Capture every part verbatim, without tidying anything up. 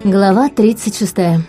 Глава тридцать шестая.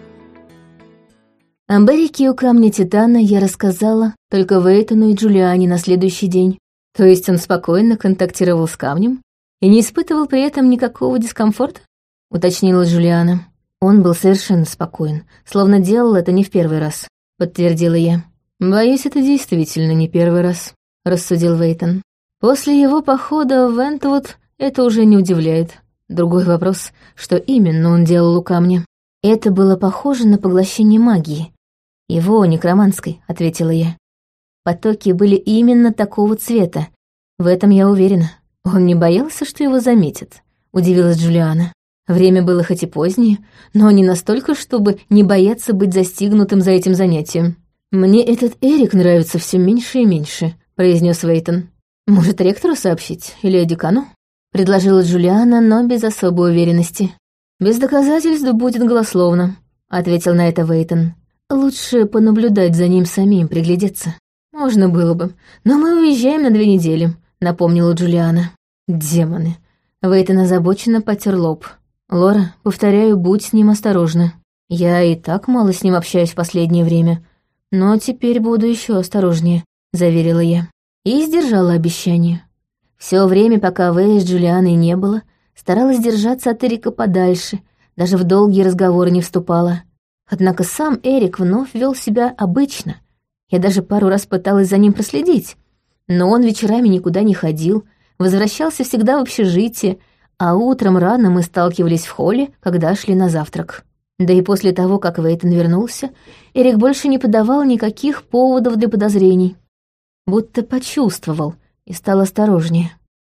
О Берике у камня Титана я рассказала только Вейтону и Джулиане на следующий день. То есть он спокойно контактировал с камнем и не испытывал при этом никакого дискомфорта? Уточнила Джулиана. Он был совершенно спокоен, словно делал это не в первый раз, подтвердила я. Боюсь, это действительно не первый раз, рассудил Вейтон. После его похода в Вентвуд это уже не удивляет. Другой вопрос, что именно он делал у камня. Это было похоже на поглощение магии. Его, некроманской, ответила я. Потоки были именно такого цвета. В этом я уверена. Он не боялся, что его заметят, удивилась Джулиана. Время было хоть и позднее, но не настолько, чтобы не бояться быть застигнутым за этим занятием. «Мне этот Эрик нравится все меньше и меньше», — произнес Вейтон. «Может, ректору сообщить? Или декану?» — предложила Джулиана, но без особой уверенности. «Без доказательств будет голословно», — ответил на это Вейтон. «Лучше понаблюдать за ним самим, приглядеться. Можно было бы, но мы уезжаем на две недели», — напомнила Джулиана. «Демоны». Вейтон озабоченно потер лоб. «Лора, повторяю, будь с ним осторожна. Я и так мало с ним общаюсь в последнее время, но теперь буду еще осторожнее», — заверила я. И сдержала обещание. Все время, пока Вэй с Джулианой не было, старалась держаться от Эрика подальше, даже в долгие разговоры не вступала. Однако сам Эрик вновь вел себя обычно. Я даже пару раз пыталась за ним проследить, но он вечерами никуда не ходил, возвращался всегда в общежитие, а утром рано мы сталкивались в холле, когда шли на завтрак. Да и после того, как Вейтон вернулся, Эрик больше не подавал никаких поводов для подозрений. Будто почувствовал и стал осторожнее.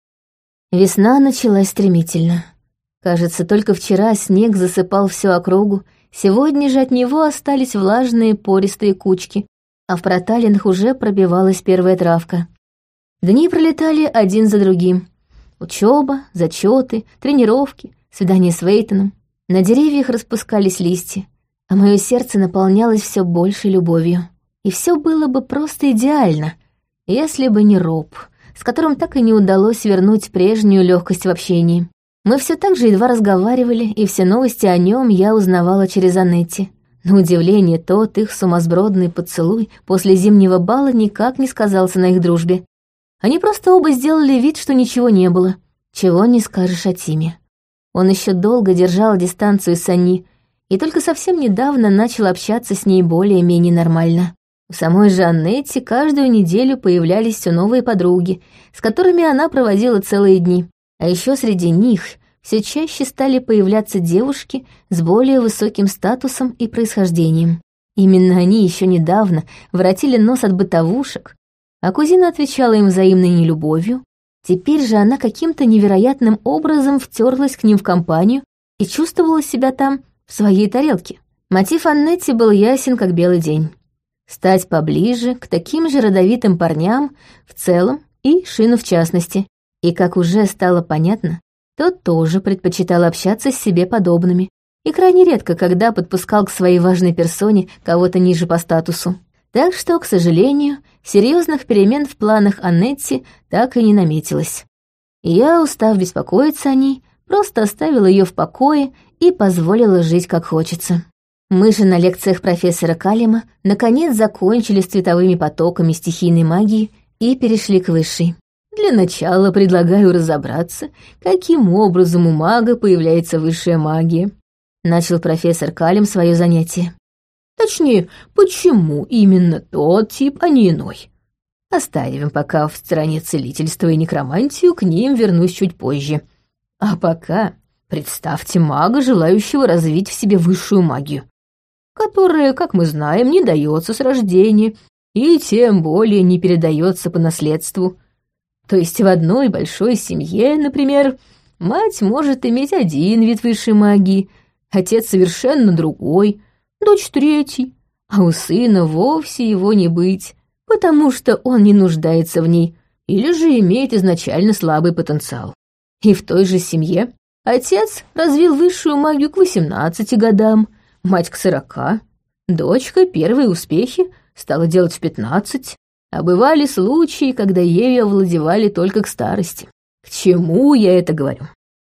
Весна началась стремительно. Кажется, только вчера снег засыпал всю округу, сегодня же от него остались влажные пористые кучки, а в проталинах уже пробивалась первая травка. Дни пролетали один за другим. Учеба, зачеты, тренировки, свидания с Вейтоном. На деревьях распускались листья, а мое сердце наполнялось все большей любовью. И все было бы просто идеально, если бы не Роб, с которым так и не удалось вернуть прежнюю легкость в общении. Мы все так же едва разговаривали, и все новости о нем я узнавала через Анетти. На удивление, тот их сумасбродный поцелуй после зимнего бала никак не сказался на их дружбе. Они просто оба сделали вид, что ничего не было. Чего не скажешь о Тиме. Он еще долго держал дистанцию с Анни, и только совсем недавно начал общаться с ней более-менее нормально. У самой же Аннетти каждую неделю появлялись все новые подруги, с которыми она проводила целые дни. А еще среди них все чаще стали появляться девушки с более высоким статусом и происхождением. Именно они еще недавно воротили нос от бытовушек, а кузина отвечала им взаимной нелюбовью. Теперь же она каким-то невероятным образом втерлась к ним в компанию и чувствовала себя там в своей тарелке. Мотив Аннетти был ясен, как белый день. Стать поближе к таким же родовитым парням в целом и Шину в частности. И, как уже стало понятно, тот тоже предпочитал общаться с себе подобными и крайне редко, когда подпускал к своей важной персоне кого-то ниже по статусу. Так что, к сожалению, серьезных перемен в планах Аннетти так и не наметилось. Я, устав беспокоиться о ней, просто оставила ее в покое и позволила жить как хочется. Мы же на лекциях профессора Калима наконец закончили с цветовыми потоками стихийной магии и перешли к высшей. Для начала предлагаю разобраться, каким образом у мага появляется высшая магия. Начал профессор Калим свое занятие. Точнее, почему именно тот тип, а не иной. Оставим пока в стороне целительство и некромантию, к ним вернусь чуть позже. А пока представьте мага, желающего развить в себе высшую магию, которая, как мы знаем, не дается с рождения и тем более не передается по наследству. То есть в одной большой семье, например, мать может иметь один вид высшей магии, отец совершенно другой, дочь третий, а у сына вовсе его не быть, потому что он не нуждается в ней или же имеет изначально слабый потенциал. И в той же семье отец развил высшую магию к восемнадцати годам, мать к сорока, дочка первые успехи стала делать в пятнадцать, а бывали случаи, когда ею овладевали только к старости. К чему я это говорю?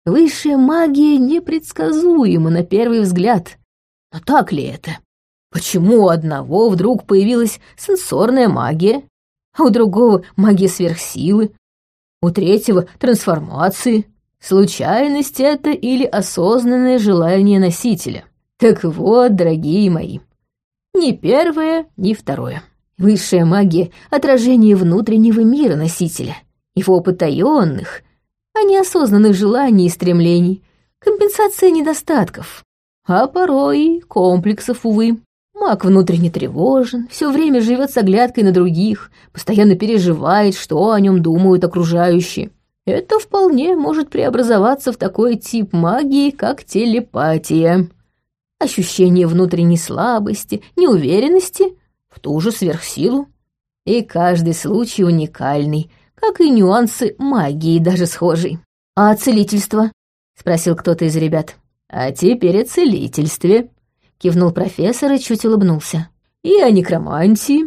Высшая магия непредсказуема на первый взгляд. Но так ли это? Почему у одного вдруг появилась сенсорная магия, а у другого магия сверхсилы, у третьего — трансформации? Случайность это или осознанное желание носителя? Так вот, дорогие мои, ни первое, ни второе. Высшая магия — отражение внутреннего мира носителя, его потаённых, а не осознанных желаний и стремлений, компенсация недостатков, а порой и комплексов, увы. Маг внутренне тревожен, все время живет с оглядкой на других, постоянно переживает, что о нем думают окружающие. Это вполне может преобразоваться в такой тип магии, как телепатия. Ощущение внутренней слабости, неуверенности в ту же сверхсилу. И каждый случай уникальный, как и нюансы магии даже схожий. «А целительство?» — спросил кто-то из ребят. «А теперь о целительстве», — кивнул профессор и чуть улыбнулся. «И о некромантии.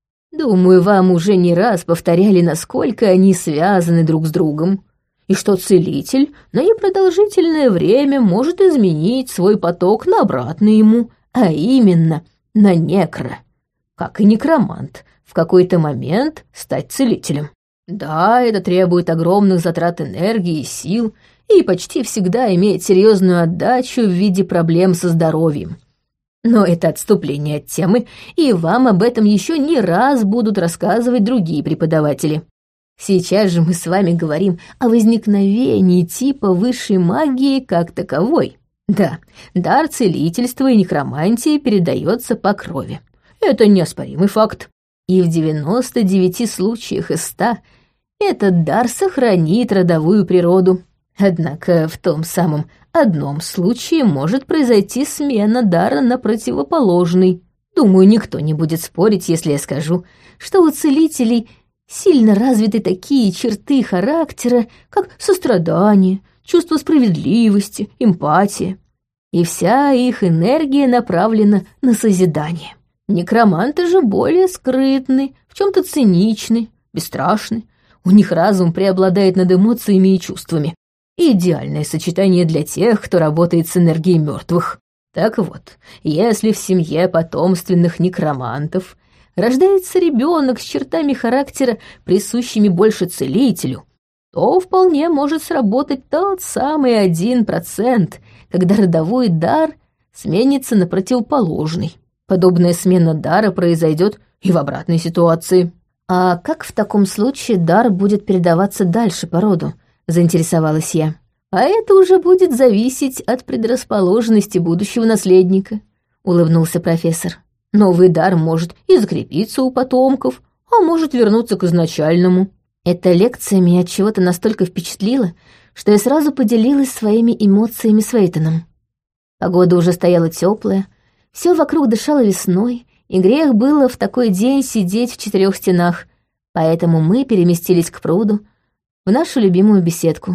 Думаю, вам уже не раз повторяли, насколько они связаны друг с другом, и что целитель на непродолжительное время может изменить свой поток на обратный ему, а именно на некро, как и некромант, в какой-то момент стать целителем. Да, это требует огромных затрат энергии и сил, и почти всегда имеет серьезную отдачу в виде проблем со здоровьем. Но это отступление от темы, и вам об этом еще не раз будут рассказывать другие преподаватели. Сейчас же мы с вами говорим о возникновении типа высшей магии как таковой. Да, дар целительства и некромантии передается по крови. Это неоспоримый факт. И в девяноста девяти случаях из ста этот дар сохранит родовую природу. Однако в том самом одном случае может произойти смена дара на противоположный. Думаю, никто не будет спорить, если я скажу, что у целителей сильно развиты такие черты характера, как сострадание, чувство справедливости, эмпатия. И вся их энергия направлена на созидание. Некроманты же более скрытны, в чем-то циничны, бесстрашны. У них разум преобладает над эмоциями и чувствами. Идеальное сочетание для тех, кто работает с энергией мертвых. Так вот, если в семье потомственных некромантов рождается ребенок с чертами характера, присущими больше целителю, то вполне может сработать тот самый один процент, когда родовой дар сменится на противоположный. Подобная смена дара произойдет и в обратной ситуации. «А как в таком случае дар будет передаваться дальше по роду?» — заинтересовалась я. «А это уже будет зависеть от предрасположенности будущего наследника», — улыбнулся профессор. «Новый дар может и закрепиться у потомков, а может вернуться к изначальному». Эта лекция меня от чего-то настолько впечатлила, что я сразу поделилась своими эмоциями с Вейтоном. Погода уже стояла теплая, все вокруг дышало весной, и грех было в такой день сидеть в четырех стенах, поэтому мы переместились к пруду, в нашу любимую беседку.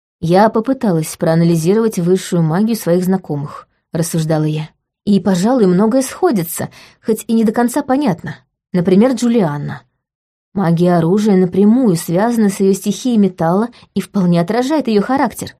Я попыталась проанализировать высшую магию своих знакомых, рассуждала я. И, пожалуй, многое сходится, хоть и не до конца понятно. Например, Джулианна. Магия оружия напрямую связана с ее стихией металла и вполне отражает ее характер.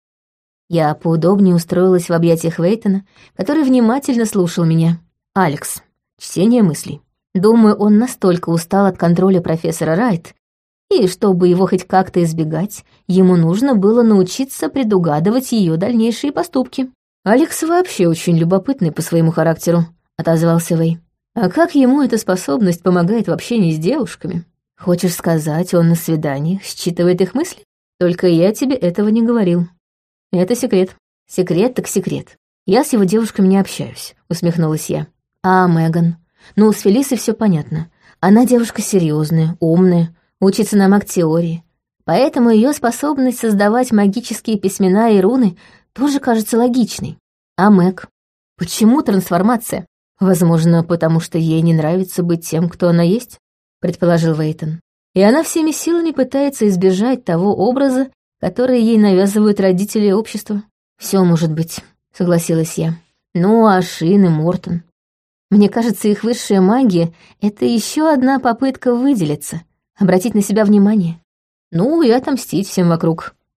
Я поудобнее устроилась в объятиях Вейтона, который внимательно слушал меня. Алекс. Чтение мыслей. Думаю, он настолько устал от контроля профессора Райт, и чтобы его хоть как-то избегать, ему нужно было научиться предугадывать ее дальнейшие поступки. «Алекс вообще очень любопытный по своему характеру», — отозвался Вэй. «А как ему эта способность помогает в общении с девушками? Хочешь сказать, он на свиданиях считывает их мысли? Только я тебе этого не говорил. Это секрет. Секрет так секрет. Я с его девушками не общаюсь», — усмехнулась я. «А Меган? Ну, с Фелисой все понятно. Она девушка серьезная, умная, учится на маг-теории. Поэтому ее способность создавать магические письмена и руны тоже кажется логичной. А Мэг? Почему трансформация? Возможно, потому что ей не нравится быть тем, кто она есть, предположил Вейтон. И она всеми силами пытается избежать того образа, который ей навязывают родители и общество. Все может быть, согласилась я. Ну, а Шин и Мортон. Мне кажется, их высшая магия — это еще одна попытка выделиться, обратить на себя внимание. Ну и отомстить всем вокруг.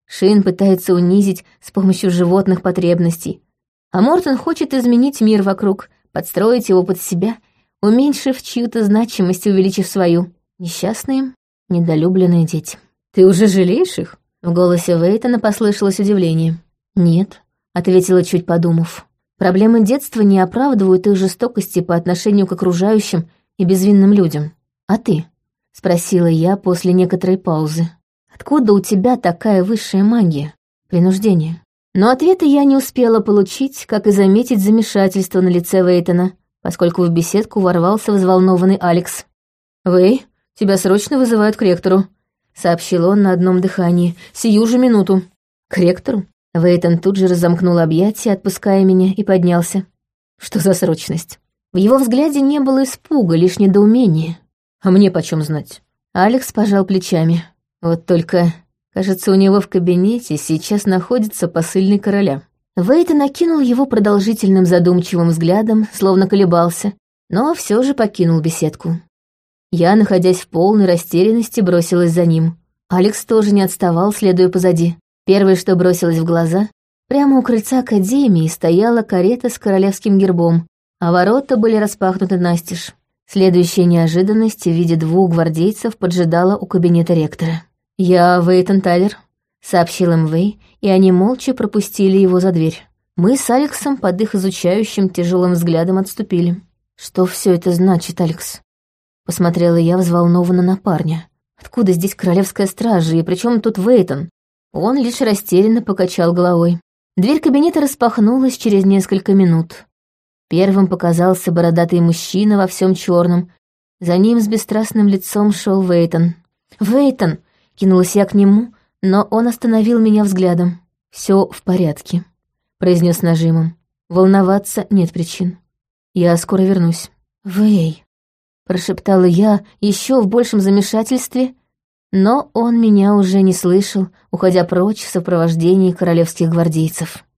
Шин пытается унизить с помощью животных потребностей, а Мортон хочет изменить мир вокруг, подстроить его под себя, уменьшив чью-то значимость и увеличив свою. Несчастные, недолюбленные дети. «Ты уже жалеешь их?» В голосе Вейтона послышалось удивление. «Нет», — ответила, чуть подумав. «Проблемы детства не оправдывают их жестокости по отношению к окружающим и безвинным людям. А ты?» — спросила я после некоторой паузы. «Откуда у тебя такая высшая магия? Принуждение?» Но ответа я не успела получить, как и заметить замешательство на лице Вейтона, поскольку в беседку ворвался взволнованный Алекс. «Вэй, тебя срочно вызывают к ректору», — сообщил он на одном дыхании. «Сию же минуту». «К ректору?» Вейтон тут же разомкнул объятия, отпуская меня, и поднялся. «Что за срочность?» В его взгляде не было испуга, лишь недоумения. «А мне почем знать?» Алекс пожал плечами. «Вот только, кажется, у него в кабинете сейчас находится посыльный короля». Вейтон накинул его продолжительным задумчивым взглядом, словно колебался, но все же покинул беседку. Я, находясь в полной растерянности, бросилась за ним. Алекс тоже не отставал, следуя позади. Первое, что бросилось в глаза, прямо у крыльца академии стояла карета с королевским гербом, а ворота были распахнуты настежь. Следующая неожиданность в виде двух гвардейцев поджидала у кабинета ректора. «Я Вейтон Тайлер», — сообщил им Вэй, и они молча пропустили его за дверь. Мы с Алексом под их изучающим тяжелым взглядом отступили. «Что все это значит, Алекс?» Посмотрела я взволнованно на парня. «Откуда здесь королевская стража, и при чем тут Вейтон?» Он лишь растерянно покачал головой. Дверь кабинета распахнулась через несколько минут. Первым показался бородатый мужчина во всем черном. За ним с бесстрастным лицом шел Вейтон. «Вейтон!» — кинулась я к нему, но он остановил меня взглядом. «Все в порядке», — произнес нажимом. «Волноваться нет причин. Я скоро вернусь». «Вэй!» — прошептала я еще в большем замешательстве, но он меня уже не слышал, уходя прочь в сопровождении королевских гвардейцев.